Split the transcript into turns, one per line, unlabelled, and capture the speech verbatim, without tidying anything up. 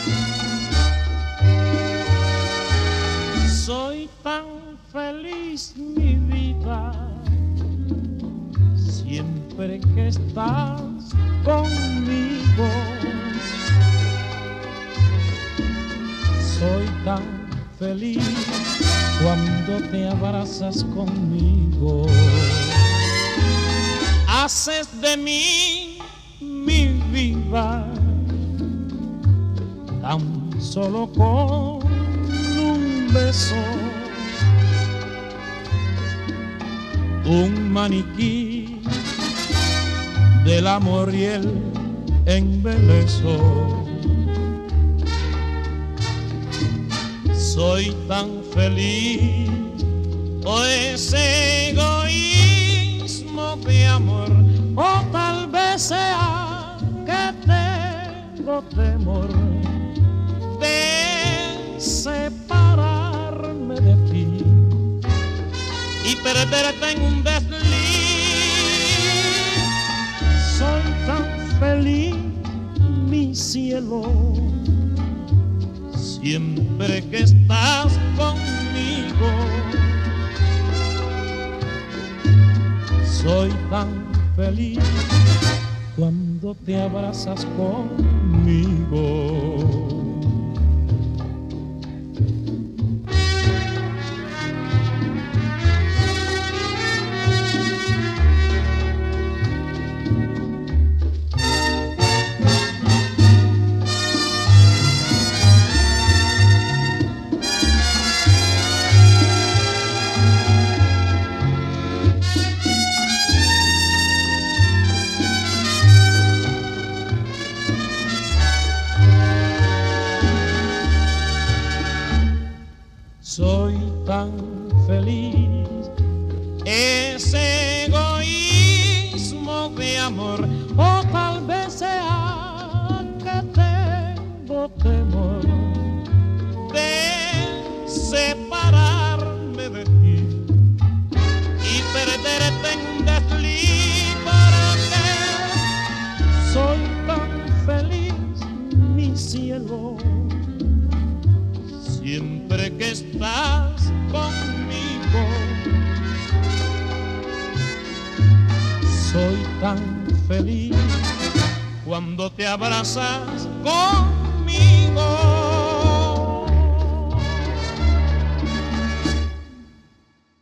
Soy tan feliz, mi vida, siempre que estás conmigo. Soy tan feliz cuando te abrazas conmigo. Haces de mí mi vida, tan solo con un beso, un maniquí del amor y el embeleso. Soy tan feliz, o ese egoísmo de amor, o tal vez sea que tengo temor de separarme de ti y perderte en un desliz. Soy tan feliz, mi cielo, siempre que estás conmigo. Soy tan feliz cuando te abrazas conmigo. Soy tan feliz, ese egoísmo de amor, o tal vez sea que tengo temor de separarme de ti y perderte en un desliz. ¿Para qué? Soy tan feliz, mi cielo, siempre que estás conmigo. Soy tan feliz cuando te abrazas conmigo.